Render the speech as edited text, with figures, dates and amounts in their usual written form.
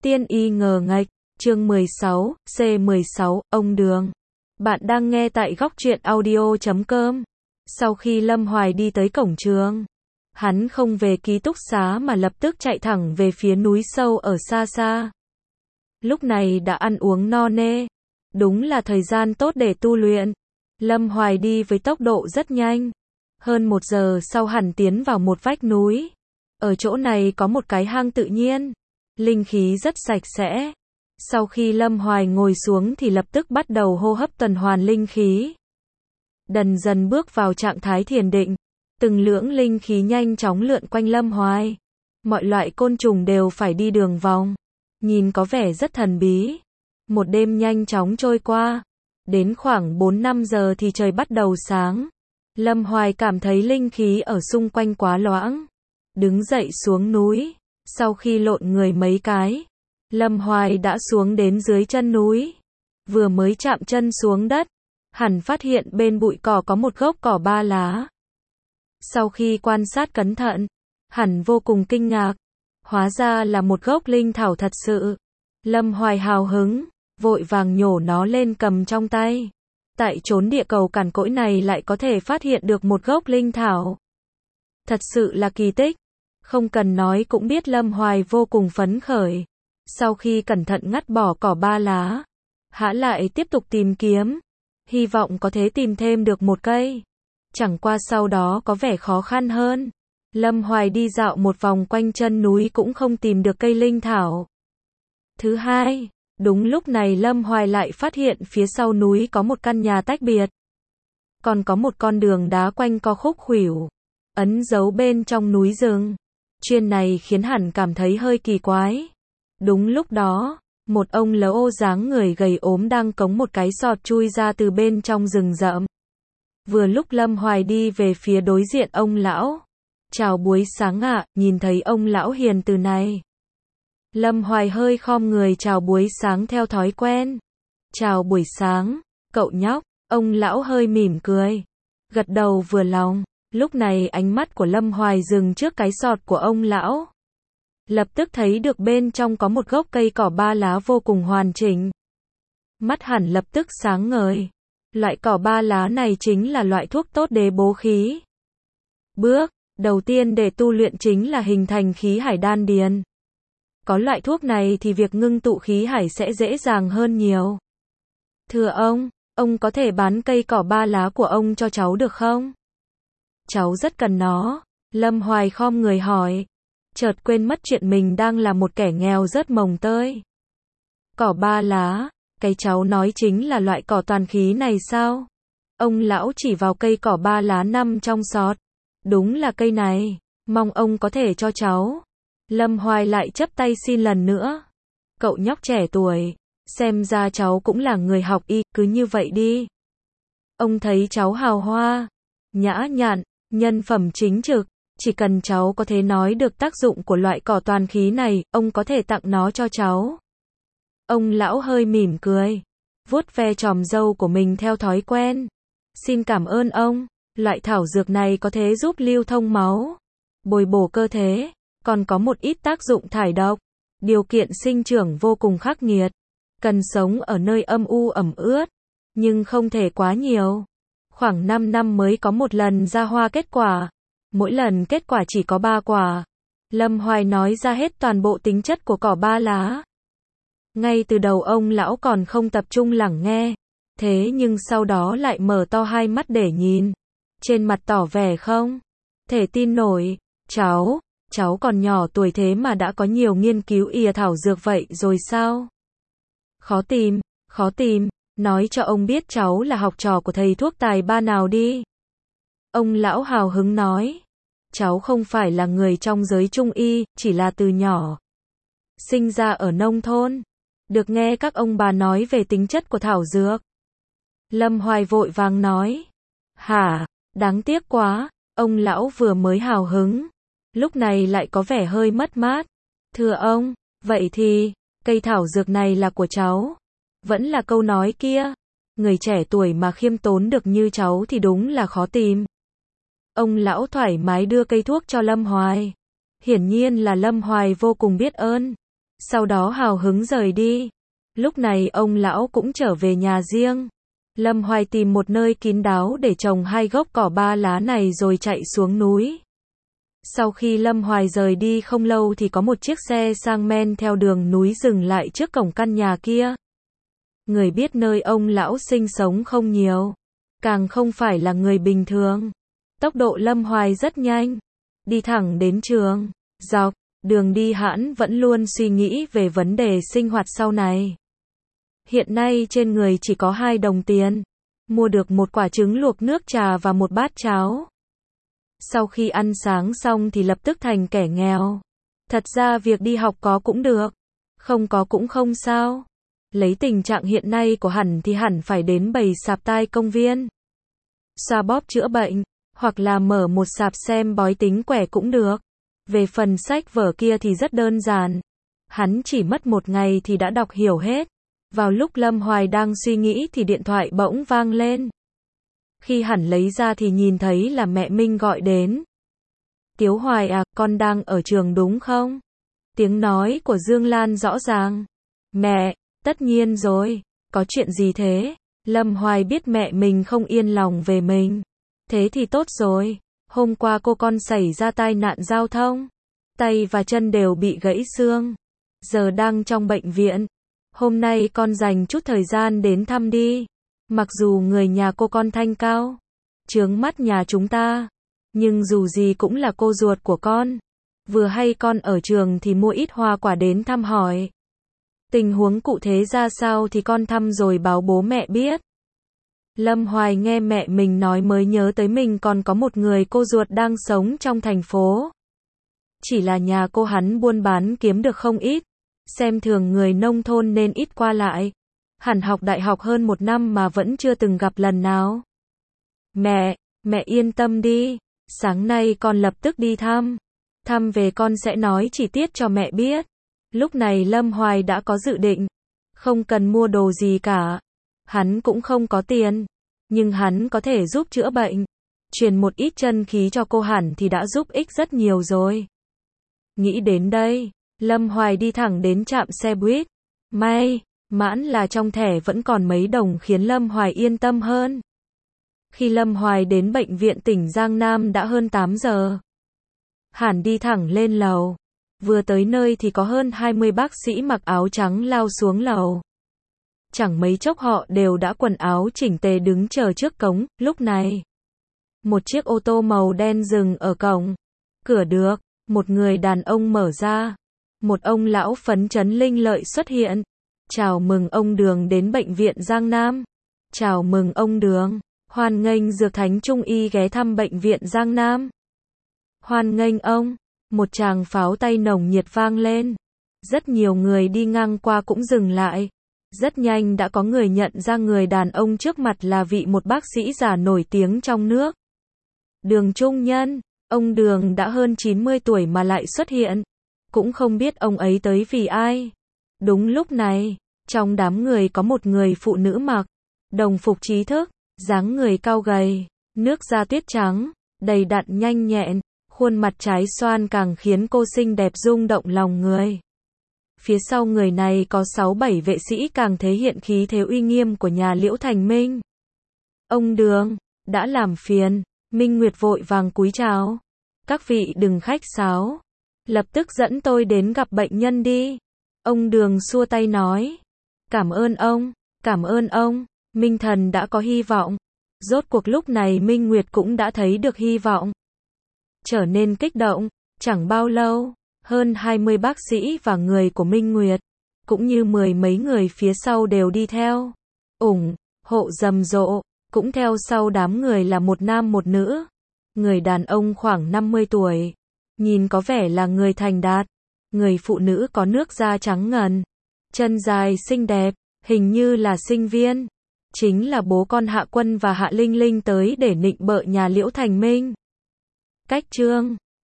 Tiên y ngờ nghệch, chương 16, C16, ông Đường. Bạn đang nghe tại góc truyện audio.com. Sau khi Lâm Hoài đi tới cổng trường, hắn không về ký túc xá mà lập tức chạy thẳng về phía núi sâu ở xa xa. Lúc này đã ăn uống no nê, đúng là thời gian tốt để tu luyện. Lâm Hoài đi với tốc độ rất nhanh. Hơn 1 giờ sau hẳn tiến vào một vách núi. Ở chỗ này có một cái hang tự nhiên. Linh khí rất sạch sẽ. Sau khi Lâm Hoài ngồi xuống thì lập tức bắt đầu hô hấp tuần hoàn linh khí. Dần dần bước vào trạng thái thiền định. Từng lưỡng linh khí nhanh chóng lượn quanh Lâm Hoài. Mọi loại côn trùng đều phải đi đường vòng. Nhìn có vẻ rất thần bí. Một đêm nhanh chóng trôi qua. Đến khoảng 4-5 giờ thì trời bắt đầu sáng. Lâm Hoài cảm thấy linh khí ở xung quanh quá loãng. Đứng dậy xuống núi. Sau khi lộn người mấy cái, Lâm Hoài đã xuống đến dưới chân núi. Vừa mới chạm chân xuống đất, hẳn phát hiện bên bụi cỏ có một gốc cỏ 3 lá. Sau khi quan sát cẩn thận, hẳn vô cùng kinh ngạc. Hóa ra là một gốc linh thảo thật sự. Lâm Hoài hào hứng, vội vàng nhổ nó lên cầm trong tay. Tại chốn địa cầu cằn cỗi này lại có thể phát hiện được một gốc linh thảo. Thật sự là kỳ tích. Không cần nói cũng biết Lâm Hoài vô cùng phấn khởi. Sau khi cẩn thận ngắt bỏ cỏ 3 lá, hã lại tiếp tục tìm kiếm. Hy vọng có thể tìm thêm được một cây. Chẳng qua sau đó có vẻ khó khăn hơn. Lâm Hoài đi dạo một vòng quanh chân núi cũng không tìm được cây linh thảo. Thứ hai, đúng lúc này Lâm Hoài lại phát hiện phía sau núi có một căn nhà tách biệt. Còn có một con đường đá quanh co khúc khuỷu, ẩn giấu bên trong núi rừng. Chuyện này khiến hẳn cảm thấy hơi kỳ quái. Đúng lúc đó, một ông lão dáng người gầy ốm đang cống một cái sọt chui ra từ bên trong rừng rậm. Vừa lúc Lâm Hoài đi về phía đối diện ông lão. Chào buổi sáng ạ, nhìn thấy ông lão hiền từ này. Lâm Hoài hơi khom người chào buổi sáng theo thói quen. Chào buổi sáng, cậu nhóc, ông lão hơi mỉm cười. Gật đầu vừa lòng. Lúc này ánh mắt của Lâm Hoài dừng trước cái sọt của ông lão. Lập tức thấy được bên trong có một gốc cây cỏ 3 lá vô cùng hoàn chỉnh. Mắt hẳn lập tức sáng ngời. Loại cỏ 3 lá này chính là loại thuốc tốt để bố khí. Bước đầu tiên để tu luyện chính là hình thành khí hải đan điền. Có loại thuốc này thì việc ngưng tụ khí hải sẽ dễ dàng hơn nhiều. Thưa ông có thể bán cây cỏ 3 lá của ông cho cháu được không? Cháu rất cần nó. Lâm Hoài khom người hỏi. Chợt quên mất chuyện mình đang là một kẻ nghèo rớt mồng tơi. Cỏ 3 lá, cái cháu nói chính là loại cỏ toàn khí này sao? Ông lão chỉ vào cây cỏ 3 lá nằm trong sọt. Đúng là cây này, mong ông có thể cho cháu. Lâm Hoài lại chắp tay xin lần nữa. Cậu nhóc trẻ tuổi, xem ra cháu cũng là người học y, cứ như vậy đi. Ông thấy cháu hào hoa, nhã nhặn, nhân phẩm chính trực, chỉ cần cháu có thể nói được tác dụng của loại cỏ toàn khí này, ông có thể tặng nó cho cháu. Ông lão hơi mỉm cười, vuốt ve chòm râu của mình theo thói quen. Xin cảm ơn ông, loại thảo dược này có thể giúp lưu thông máu, bồi bổ cơ thể, còn có một ít tác dụng thải độc. Điều kiện sinh trưởng vô cùng khắc nghiệt, cần sống ở nơi âm u ẩm ướt, nhưng không thể quá nhiều. Khoảng 5 năm mới có một lần ra hoa kết quả. Mỗi lần kết quả chỉ có 3 quả. Lâm Hoài nói ra hết toàn bộ tính chất của cỏ 3 lá. Ngay từ đầu ông lão còn không tập trung lắng nghe. Thế nhưng sau đó lại mở to hai mắt để nhìn. Trên mặt tỏ vẻ không thể tin nổi. Cháu còn nhỏ tuổi thế mà đã có nhiều nghiên cứu y thảo dược vậy rồi sao? Khó tìm. Nói cho ông biết cháu là học trò của thầy thuốc tài ba nào đi. Ông lão hào hứng nói. Cháu không phải là người trong giới trung y, chỉ là từ nhỏ sinh ra ở nông thôn. Được nghe các ông bà nói về tính chất của thảo dược. Lâm Hoài vội vàng nói. Hả, đáng tiếc quá. Ông lão vừa mới hào hứng, lúc này lại có vẻ hơi mất mát. Thưa ông, vậy thì, cây thảo dược này là của cháu. Vẫn là câu nói kia, người trẻ tuổi mà khiêm tốn được như cháu thì đúng là khó tìm. Ông lão thoải mái đưa cây thuốc cho Lâm Hoài. Hiển nhiên là Lâm Hoài vô cùng biết ơn. sau đó hào hứng rời đi. Lúc này ông lão cũng trở về nhà riêng. Lâm Hoài tìm một nơi kín đáo để trồng 2 gốc cỏ 3 lá này rồi chạy xuống núi. Sau khi Lâm Hoài rời đi không lâu thì có một chiếc xe sang men theo đường núi dừng lại trước cổng căn nhà kia. Người biết nơi ông lão sinh sống không nhiều, càng không phải là người bình thường. Tốc độ Lâm Hoài rất nhanh, đi thẳng đến trường. Dọc đường đi hắn vẫn luôn suy nghĩ về vấn đề sinh hoạt sau này. Hiện nay trên người chỉ có 2 đồng tiền, mua được một quả trứng luộc nước trà và một bát cháo. Sau khi ăn sáng xong thì lập tức thành kẻ nghèo. Thật ra việc đi học có cũng được, không có cũng không sao. Lấy tình trạng hiện nay của hẳn thì hẳn phải đến bày sạp tai công viên, xoa bóp chữa bệnh, hoặc là mở một sạp xem bói tính quẻ cũng được. Về phần sách vở kia thì rất đơn giản. Hắn chỉ mất 1 ngày thì đã đọc hiểu hết. Vào lúc Lâm Hoài đang suy nghĩ thì điện thoại bỗng vang lên. Khi hắn lấy ra thì nhìn thấy là mẹ Minh gọi đến. Tiếu Hoài à, con đang ở trường đúng không? Tiếng nói của Dương Lan rõ ràng. Mẹ, tất nhiên rồi, có chuyện gì thế? Lâm Hoài biết mẹ mình không yên lòng về mình. Thế thì tốt rồi, hôm qua cô con xảy ra tai nạn giao thông. Tay và chân đều bị gãy xương. Giờ đang trong bệnh viện. Hôm nay con dành chút thời gian đến thăm đi. Mặc dù người nhà cô con thanh cao, chướng mắt nhà chúng ta, nhưng dù gì cũng là cô ruột của con. Vừa hay con ở trường thì mua ít hoa quả đến thăm hỏi. Tình huống cụ thể ra sao thì con thăm rồi báo bố mẹ biết. Lâm Hoài nghe mẹ mình nói mới nhớ tới mình còn có một người cô ruột đang sống trong thành phố. Chỉ là nhà cô hắn buôn bán kiếm được không ít, xem thường người nông thôn nên ít qua lại. Hẳn học đại học hơn 1 năm mà vẫn chưa từng gặp lần nào. Mẹ yên tâm đi, sáng nay con lập tức đi thăm. Thăm về con sẽ nói chi tiết cho mẹ biết. Lúc này Lâm Hoài đã có dự định, không cần mua đồ gì cả. Hắn cũng không có tiền, nhưng hắn có thể giúp chữa bệnh, truyền một ít chân khí cho cô hẳn thì đã giúp ích rất nhiều rồi. Nghĩ đến đây, Lâm Hoài đi thẳng đến trạm xe buýt. May mãn là trong thẻ vẫn còn mấy đồng khiến Lâm Hoài yên tâm hơn. Khi Lâm Hoài đến bệnh viện tỉnh Giang Nam đã hơn 8 giờ. Hẳn đi thẳng lên lầu. Vừa tới nơi thì có hơn 20 bác sĩ mặc áo trắng lao xuống lầu. Chẳng mấy chốc họ đều đã quần áo chỉnh tề đứng chờ trước cổng. Lúc này, một chiếc ô tô màu đen dừng ở cổng. Cửa được, một người đàn ông mở ra. Một ông lão phấn chấn linh lợi xuất hiện. Chào mừng ông Đường đến bệnh viện Giang Nam. Chào mừng ông Đường. Hoan nghênh Dược Thánh Trung Y ghé thăm bệnh viện Giang Nam. Hoan nghênh ông. Một tràng pháo tay nồng nhiệt vang lên. Rất nhiều người đi ngang qua cũng dừng lại. Rất nhanh đã có người nhận ra người đàn ông trước mặt là một bác sĩ già nổi tiếng trong nước. Đường Trung Nhân. Ông Đường đã hơn 90 tuổi mà lại xuất hiện. Cũng không biết ông ấy tới vì ai. Đúng lúc này, trong đám người có một người phụ nữ mặc đồng phục trí thức, dáng người cao gầy, nước da tuyết trắng, đầy đặn nhanh nhẹn, khuôn mặt trái xoan càng khiến cô xinh đẹp rung động lòng người. Phía sau người này có 6-7 vệ sĩ càng thể hiện khí thế uy nghiêm của nhà Liễu Thành Minh. Ông Đường, đã làm phiền. Minh Nguyệt vội vàng cúi chào. Các vị đừng khách sáo, lập tức dẫn tôi đến gặp bệnh nhân đi. Ông Đường xua tay nói. Cảm ơn ông, Minh Thần đã có hy vọng. Rốt cuộc lúc này Minh Nguyệt cũng đã thấy được hy vọng. Trở nên kích động, chẳng bao lâu, hơn 20 bác sĩ và người của Minh Nguyệt, cũng như 10 mấy người phía sau đều đi theo. ủng hộ rầm rộ, cũng theo sau đám người là một nam một nữ. Người đàn ông khoảng 50 tuổi, nhìn có vẻ là người thành đạt. Người phụ nữ có nước da trắng ngần, chân dài xinh đẹp, hình như là sinh viên. Chính là bố con Hạ Quân và Hạ Linh Linh tới để nịnh bợ nhà Liễu Thành Minh. Cách chương